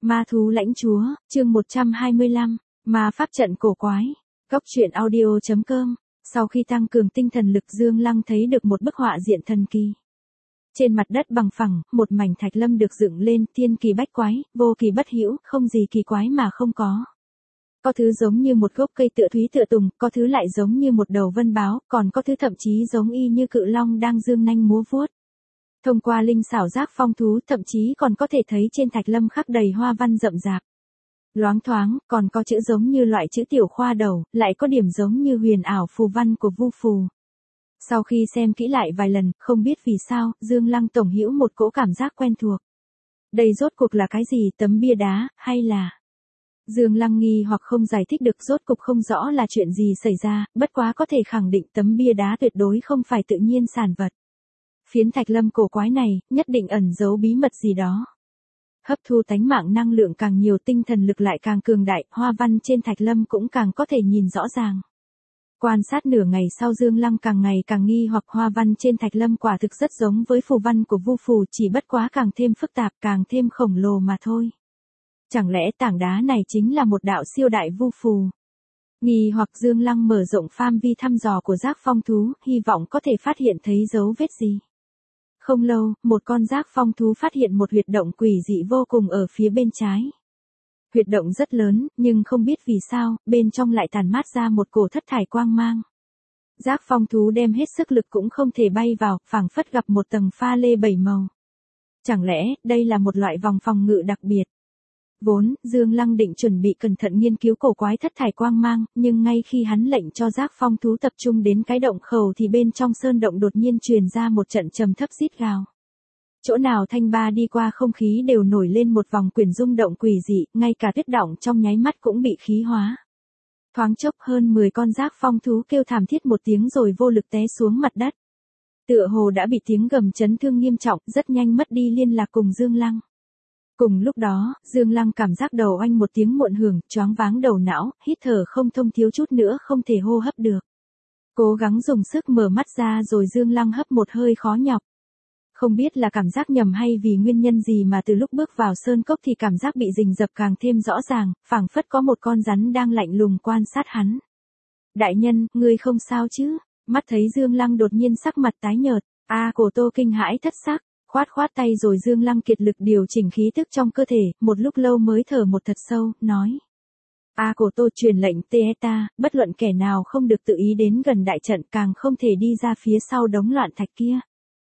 Ma thú lãnh chúa, chương 125, ma pháp trận cổ quái. Góc truyện audio.com. Sau khi tăng cường tinh thần lực, Dương Lăng thấy được một bức họa diện thần kỳ. Trên mặt đất bằng phẳng, một mảnh thạch lâm được dựng lên, thiên kỳ bách quái, vô kỳ bất hữu, không gì kỳ quái mà không có. Có thứ giống như một gốc cây tựa thúy tựa tùng, có thứ lại giống như một đầu vân báo, còn có thứ thậm chí giống y như cự long đang dương nanh múa vuốt. Thông qua linh xảo giác phong thú, thậm chí còn có thể thấy trên thạch lâm khắc đầy hoa văn rậm rạp. Loáng thoáng, còn có chữ giống như loại chữ tiểu khoa đầu, lại có điểm giống như huyền ảo phù văn của vu phù. Sau khi xem kỹ lại vài lần, không biết vì sao, Dương Lăng tổng hữu một cỗ cảm giác quen thuộc. Đây rốt cuộc là cái gì, tấm bia đá, hay là... Dương Lăng nghi hoặc không giải thích được, rốt cục không rõ là chuyện gì xảy ra, bất quá có thể khẳng định tấm bia đá tuyệt đối không phải tự nhiên sản vật. Phiến thạch lâm cổ quái này, nhất định ẩn giấu bí mật gì đó. Hấp thu tánh mạng năng lượng càng nhiều, tinh thần lực lại càng cường đại, hoa văn trên thạch lâm cũng càng có thể nhìn rõ ràng. Quan sát nửa ngày sau, Dương Lăng càng ngày càng nghi hoặc, hoa văn trên thạch lâm quả thực rất giống với phù văn của vu phù, chỉ bất quá càng thêm phức tạp, càng thêm khổng lồ mà thôi. Chẳng lẽ tảng đá này chính là một đạo siêu đại vu phù? Nghi hoặc, Dương Lăng mở rộng phạm vi thăm dò của giác phong thú, hy vọng có thể phát hiện thấy dấu vết gì. Không lâu, một con giác phong thú phát hiện một huyệt động quỷ dị vô cùng ở phía bên trái. Huyệt động rất lớn, nhưng không biết vì sao, bên trong lại tàn mát ra một cổ thất thải quang mang. Giác phong thú đem hết sức lực cũng không thể bay vào, phảng phất gặp một tầng pha lê bảy màu. Chẳng lẽ, đây là một loại vòng phòng ngự đặc biệt? Vốn, Dương Lăng định chuẩn bị cẩn thận nghiên cứu cổ quái thất thải quang mang, nhưng ngay khi hắn lệnh cho giác phong thú tập trung đến cái động khẩu thì bên trong sơn động đột nhiên truyền ra một trận trầm thấp rít gào. Chỗ nào thanh ba đi qua, không khí đều nổi lên một vòng quyển rung động quỷ dị, ngay cả tuyết động trong nháy mắt cũng bị khí hóa. Thoáng chốc, hơn 10 con giác phong thú kêu thảm thiết một tiếng rồi vô lực té xuống mặt đất. Tựa hồ đã bị tiếng gầm chấn thương nghiêm trọng, rất nhanh mất đi liên lạc cùng Dương Lăng. Cùng lúc đó, Dương Lăng cảm giác đầu oanh một tiếng muộn hưởng, choáng váng đầu não, hít thở không thông, thiếu chút nữa không thể hô hấp được. Cố gắng dùng sức mở mắt ra rồi Dương Lăng hấp một hơi khó nhọc. Không biết là cảm giác nhầm hay vì nguyên nhân gì mà từ lúc bước vào sơn cốc thì cảm giác bị rình rập càng thêm rõ ràng, phảng phất có một con rắn đang lạnh lùng quan sát hắn. Đại nhân, ngươi không sao chứ? Mắt thấy Dương Lăng đột nhiên sắc mặt tái nhợt, Cổ Tô kinh hãi thất sắc. Khoát tay rồi Dương Lăng kiệt lực điều chỉnh khí tức trong cơ thể, một lúc lâu mới thở một thật sâu, nói. Cổ Tô truyền lệnh Teeta, bất luận kẻ nào không được tự ý đến gần đại trận, càng không thể đi ra phía sau đống loạn thạch kia.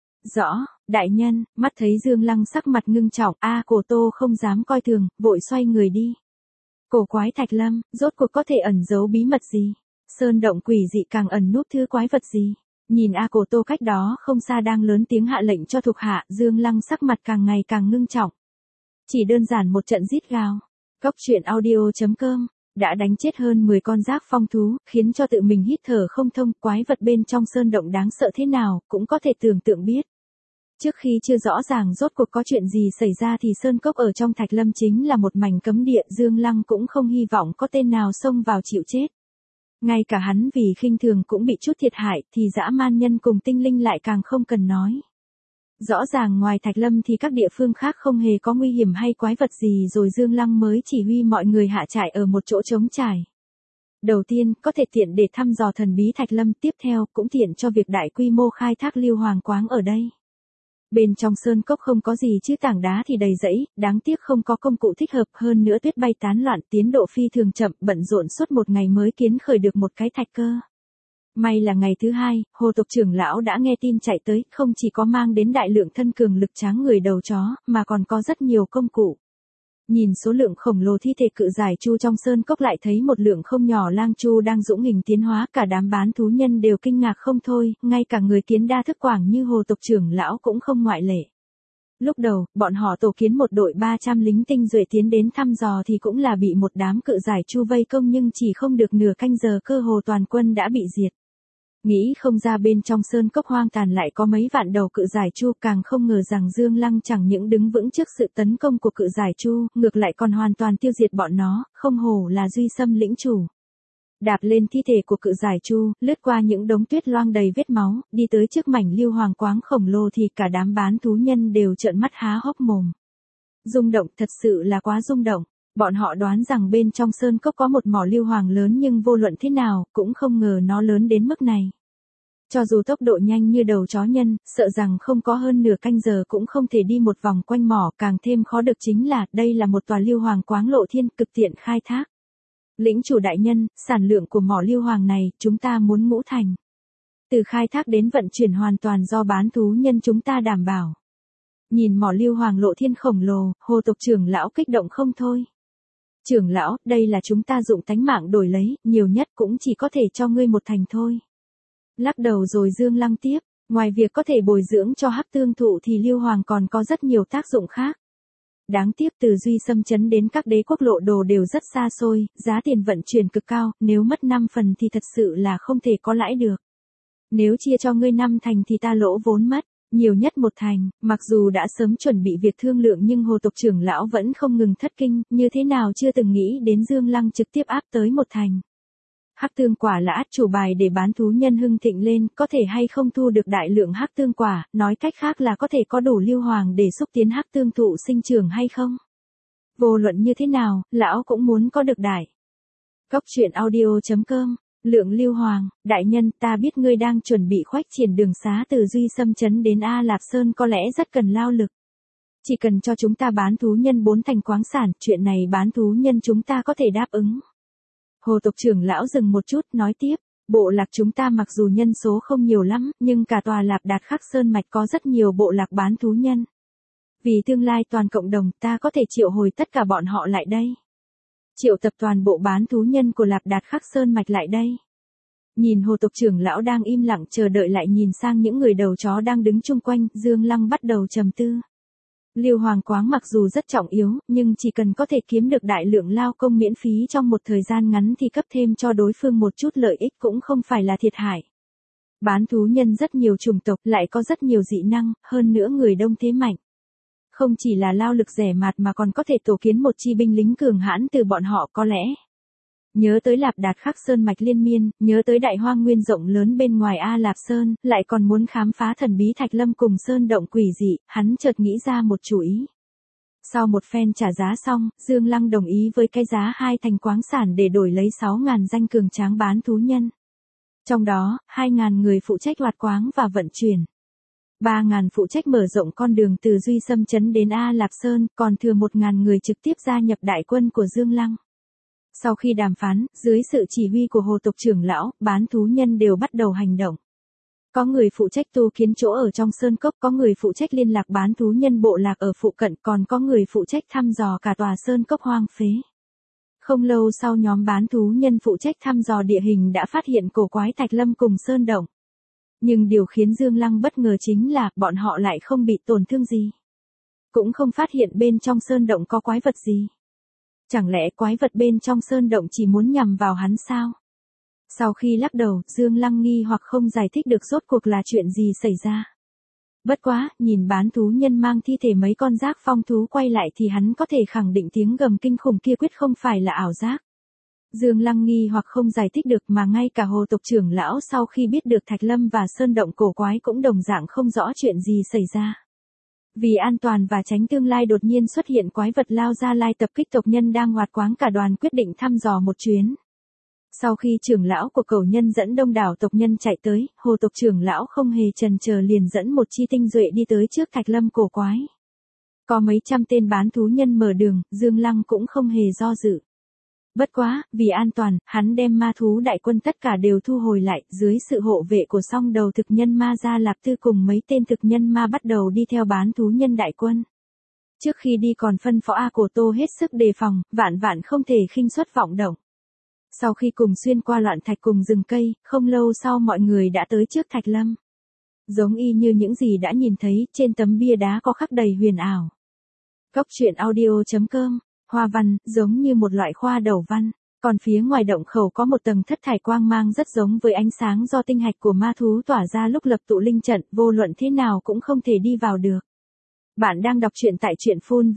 Rõ, đại nhân. Mắt thấy Dương Lăng sắc mặt ngưng trọng, Cổ Tô không dám coi thường, vội xoay người đi. Cổ quái thạch lâm, rốt cuộc có thể ẩn giấu bí mật gì? Sơn động quỷ dị càng ẩn núp thứ quái vật gì? Nhìn Cổ Tô cách đó không xa đang lớn tiếng hạ lệnh cho thuộc hạ, Dương Lăng sắc mặt càng ngày càng ngưng trọng. Chỉ đơn giản một trận rít gào. Góc truyện audio.com. Đã đánh chết hơn 10 con giác phong thú, khiến cho tự mình hít thở không thông, quái vật bên trong sơn động đáng sợ thế nào, cũng có thể tưởng tượng biết. Trước khi chưa rõ ràng rốt cuộc có chuyện gì xảy ra thì sơn cốc ở trong thạch lâm chính là một mảnh cấm địa, Dương Lăng cũng không hy vọng có tên nào xông vào chịu chết. Ngay cả hắn vì khinh thường cũng bị chút thiệt hại, thì dã man nhân cùng tinh linh lại càng không cần nói. Rõ ràng ngoài thạch lâm thì các địa phương khác không hề có nguy hiểm hay quái vật gì, rồi Dương Lăng mới chỉ huy mọi người hạ trại ở một chỗ trống trải. Đầu tiên, có thể tiện để thăm dò thần bí thạch lâm, tiếp theo, cũng tiện cho việc đại quy mô khai thác lưu hoàng quáng ở đây. Bên trong sơn cốc không có gì chứ tảng đá thì đầy rẫy, đáng tiếc không có công cụ thích hợp, hơn nữa tuyết bay tán loạn, tiến độ phi thường chậm, bận rộn suốt một ngày mới kiến khởi được một cái thạch cơ. May là ngày thứ hai, Hồ tộc trưởng lão đã nghe tin chạy tới, không chỉ có mang đến đại lượng thân cường lực tráng người đầu chó, mà còn có rất nhiều công cụ. Nhìn số lượng khổng lồ thi thể cự giải chu trong sơn cốc, lại thấy một lượng không nhỏ lang chu đang dũng hình tiến hóa, cả đám bán thú nhân đều kinh ngạc không thôi, ngay cả người kiến đa thức quảng như Hồ tộc trưởng lão cũng không ngoại lệ. Lúc đầu, bọn họ tổ kiến một đội 300 lính tinh nhuệ tiến đến thăm dò thì cũng là bị một đám cự giải chu vây công, nhưng chỉ không được nửa canh giờ cơ hồ toàn quân đã bị diệt. Nghĩ không ra bên trong sơn cốc hoang tàn lại có mấy vạn đầu cự giải chu, càng không ngờ rằng Dương Lăng chẳng những đứng vững trước sự tấn công của cự giải chu, ngược lại còn hoàn toàn tiêu diệt bọn nó, không hổ là Duy Sâm lĩnh chủ. Đạp lên thi thể của cự giải chu, lướt qua những đống tuyết loang đầy vết máu, đi tới trước mảnh lưu hoàng quáng khổng lồ thì cả đám bán thú nhân đều trợn mắt há hốc mồm. Rung động, thật sự là quá rung động. Bọn họ đoán rằng bên trong sơn cốc có một mỏ lưu hoàng lớn nhưng vô luận thế nào, cũng không ngờ nó lớn đến mức này. Cho dù tốc độ nhanh như đầu chó nhân, sợ rằng không có hơn nửa canh giờ cũng không thể đi một vòng quanh mỏ, càng thêm khó được chính là, đây là một tòa lưu hoàng quáng lộ thiên, cực tiện khai thác. Lĩnh chủ đại nhân, sản lượng của mỏ lưu hoàng này, chúng ta muốn ngũ thành. Từ khai thác đến vận chuyển hoàn toàn do bán thú nhân chúng ta đảm bảo. Nhìn mỏ lưu hoàng lộ thiên khổng lồ, Hồ tộc trưởng lão kích động không thôi. Trưởng lão, đây là chúng ta dụng tánh mạng đổi lấy, nhiều nhất cũng chỉ có thể cho ngươi một thành thôi. Lắc đầu rồi Dương Lăng tiếp, ngoài việc có thể bồi dưỡng cho hắc tương thụ thì lưu hoàng còn có rất nhiều tác dụng khác. Đáng tiếc từ Duy Xâm Trấn đến các đế quốc lộ đồ đều rất xa xôi, giá tiền vận chuyển cực cao, nếu mất 5 phần thì thật sự là không thể có lãi được. Nếu chia cho ngươi 5 thành thì ta lỗ vốn mất, nhiều nhất 1 thành, mặc dù đã sớm chuẩn bị việc thương lượng nhưng Hồ tộc trưởng lão vẫn không ngừng thất kinh, như thế nào chưa từng nghĩ đến Dương Lăng trực tiếp áp tới 1 thành. Hắc tương quả là át chủ bài để bán thú nhân hưng thịnh lên, có thể hay không thu được đại lượng hắc tương quả, nói cách khác là có thể có đủ lưu hoàng để xúc tiến hắc tương thụ sinh trưởng hay không. Vô luận như thế nào, lão cũng muốn có được đại. Góc truyện audio.com, Lượng Lưu Hoàng, đại nhân, ta biết ngươi đang chuẩn bị khoách triển đường xá từ Duy Xâm Trấn đến A Lạp Sơn có lẽ rất cần lao lực. Chỉ cần cho chúng ta bán thú nhân 4 thành khoáng sản, chuyện này bán thú nhân chúng ta có thể đáp ứng. Hồ tộc trưởng lão dừng một chút, nói tiếp, bộ lạc chúng ta mặc dù nhân số không nhiều lắm, nhưng cả tòa Lạp Đạt Khắc Sơn mạch có rất nhiều bộ lạc bán thú nhân. Vì tương lai toàn cộng đồng, ta có thể triệu hồi tất cả bọn họ lại đây. Triệu tập toàn bộ bán thú nhân của Lạp Đạt Khắc Sơn mạch lại đây. Nhìn Hồ tộc trưởng lão đang im lặng chờ đợi lại nhìn sang những người đầu chó đang đứng chung quanh, Dương Lăng bắt đầu trầm tư. Lưu hoàng quáng mặc dù rất trọng yếu, nhưng chỉ cần có thể kiếm được đại lượng lao công miễn phí trong một thời gian ngắn thì cấp thêm cho đối phương một chút lợi ích cũng không phải là thiệt hại. Bán thú nhân rất nhiều chủng tộc, lại có rất nhiều dị năng, hơn nữa người đông thế mạnh. Không chỉ là lao lực rẻ mạt mà còn có thể tổ kiến một chi binh lính cường hãn từ bọn họ có lẽ. Nhớ tới Lạp Đạt Khắc Sơn mạch liên miên, nhớ tới đại hoang nguyên rộng lớn bên ngoài A Lạp Sơn, lại còn muốn khám phá thần bí Thạch Lâm cùng Sơn động quỷ dị, hắn chợt nghĩ ra một chủ ý. Sau một phen trả giá xong, Dương Lăng đồng ý với cái giá 2 thành khoáng sản để đổi lấy 6.000 danh cường tráng bán thú nhân. Trong đó, 2.000 người phụ trách hoạt quáng và vận chuyển. 3.000 phụ trách mở rộng con đường từ Duy Xâm Trấn đến A Lạp Sơn, còn thừa 1.000 người trực tiếp gia nhập đại quân của Dương Lăng. Sau khi đàm phán, dưới sự chỉ huy của Hồ tộc trưởng lão, bán thú nhân đều bắt đầu hành động. Có người phụ trách tu kiến chỗ ở trong sơn cốc, có người phụ trách liên lạc bán thú nhân bộ lạc ở phụ cận, còn có người phụ trách thăm dò cả tòa sơn cốc hoang phế. Không lâu sau nhóm bán thú nhân phụ trách thăm dò địa hình đã phát hiện cổ quái Thạch Lâm cùng Sơn động. Nhưng điều khiến Dương Lăng bất ngờ chính là bọn họ lại không bị tổn thương gì. Cũng không phát hiện bên trong sơn động có quái vật gì. Chẳng lẽ quái vật bên trong sơn động chỉ muốn nhằm vào hắn sao? Sau khi lắc đầu, Dương Lăng nghi hoặc không giải thích được rốt cuộc là chuyện gì xảy ra. Bất quá, nhìn bán thú nhân mang thi thể mấy con giác phong thú quay lại thì hắn có thể khẳng định tiếng gầm kinh khủng kia quyết không phải là ảo giác. Dương Lăng nghi hoặc không giải thích được mà ngay cả Hồ tộc trưởng lão sau khi biết được Thạch Lâm và Sơn động cổ quái cũng đồng dạng không rõ chuyện gì xảy ra. Vì an toàn và tránh tương lai đột nhiên xuất hiện quái vật lao ra lai tập kích tộc nhân đang hoạt quáng, cả đoàn quyết định thăm dò một chuyến. Sau khi trưởng lão của Cẩu Nhân dẫn đông đảo tộc nhân chạy tới, Hồ tộc trưởng lão không hề chần chờ liền dẫn một chi tinh duệ đi tới trước Thạch Lâm cổ quái. Có mấy trăm tên bán thú nhân mở đường, Dương Lăng cũng không hề do dự. Bất quá, vì an toàn, hắn đem ma thú đại quân tất cả đều thu hồi lại, dưới sự hộ vệ của song đầu thực nhân ma Gia Lạp Tư cùng mấy tên thực nhân ma bắt đầu đi theo bán thú nhân đại quân. Trước khi đi còn phân phó A Cổ Tô hết sức đề phòng, vạn vạn không thể khinh suất vọng động. Sau khi cùng xuyên qua loạn thạch cùng rừng cây, không lâu sau mọi người đã tới trước Thạch Lâm. Giống y như những gì đã nhìn thấy, trên tấm bia đá có khắc đầy huyền ảo. Góc truyện audio.com, hoa văn, giống như một loại khoa đầu văn. Còn phía ngoài động khẩu có một tầng thất thải quang mang rất giống với ánh sáng do tinh hạch của ma thú tỏa ra lúc lập tụ linh trận, vô luận thế nào cũng không thể đi vào được. Bạn đang đọc truyện tại truyện phun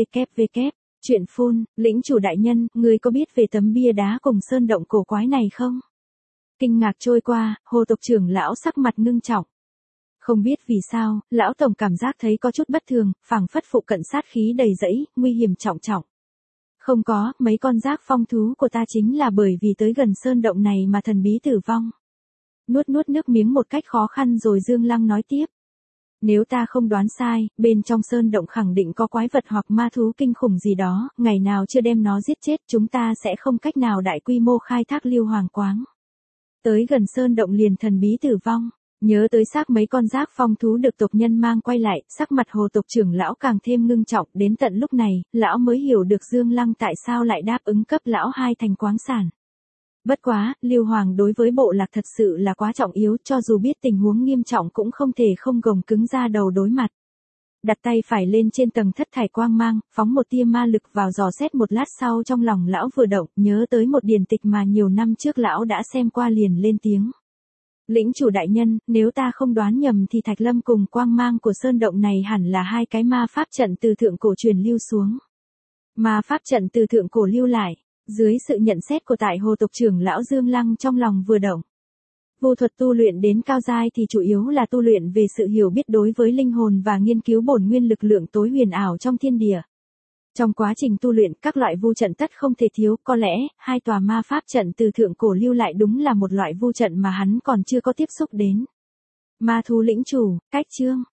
www. Truyện phun, lĩnh chủ đại nhân, người có biết về tấm bia đá cùng sơn động cổ quái này không? Kinh ngạc trôi qua, Hồ tộc trưởng lão sắc mặt ngưng trọng. Không biết vì sao, lão tổng cảm giác thấy có chút bất thường, phảng phất phụ cận sát khí đầy rẫy, nguy hiểm trọng trọng. Không có, mấy con giác phong thú của ta chính là bởi vì tới gần sơn động này mà thần bí tử vong. Nuốt nuốt nước miếng một cách khó khăn rồi Dương Lăng nói tiếp. Nếu ta không đoán sai, bên trong sơn động khẳng định có quái vật hoặc ma thú kinh khủng gì đó, ngày nào chưa đem nó giết chết chúng ta sẽ không cách nào đại quy mô khai thác Lưu Hoàng Quáng. Tới gần sơn động liền thần bí tử vong, nhớ tới xác mấy con giác phong thú được tộc nhân mang quay lại, sắc mặt Hồ tộc trưởng lão càng thêm ngưng trọng, đến tận lúc này, lão mới hiểu được Dương Lăng tại sao lại đáp ứng cấp lão 2 thành quáng sản. Bất quá, Lưu Hoàng đối với bộ lạc thật sự là quá trọng yếu, cho dù biết tình huống nghiêm trọng cũng không thể không gồng cứng ra đầu đối mặt. Đặt tay phải lên trên tầng thất thải quang mang, phóng một tia ma lực vào dò xét một lát sau trong lòng lão vừa động, nhớ tới một điển tịch mà nhiều năm trước lão đã xem qua liền lên tiếng. Lĩnh chủ đại nhân, nếu ta không đoán nhầm thì Thạch Lâm cùng quang mang của sơn động này hẳn là 2 cái ma pháp trận từ thượng cổ truyền lưu xuống. Ma pháp trận từ thượng cổ lưu lại. Dưới sự nhận xét của tại Hồ tộc trưởng lão Dương Lăng trong lòng vừa động. Vu thuật tu luyện đến cao giai thì chủ yếu là tu luyện về sự hiểu biết đối với linh hồn và nghiên cứu bổn nguyên lực lượng tối huyền ảo trong thiên địa. Trong quá trình tu luyện các loại vu trận tất không thể thiếu, có lẽ 2 tòa ma pháp trận từ thượng cổ lưu lại đúng là một loại vu trận mà hắn còn chưa có tiếp xúc đến. Ma thú lĩnh chủ, cách chương.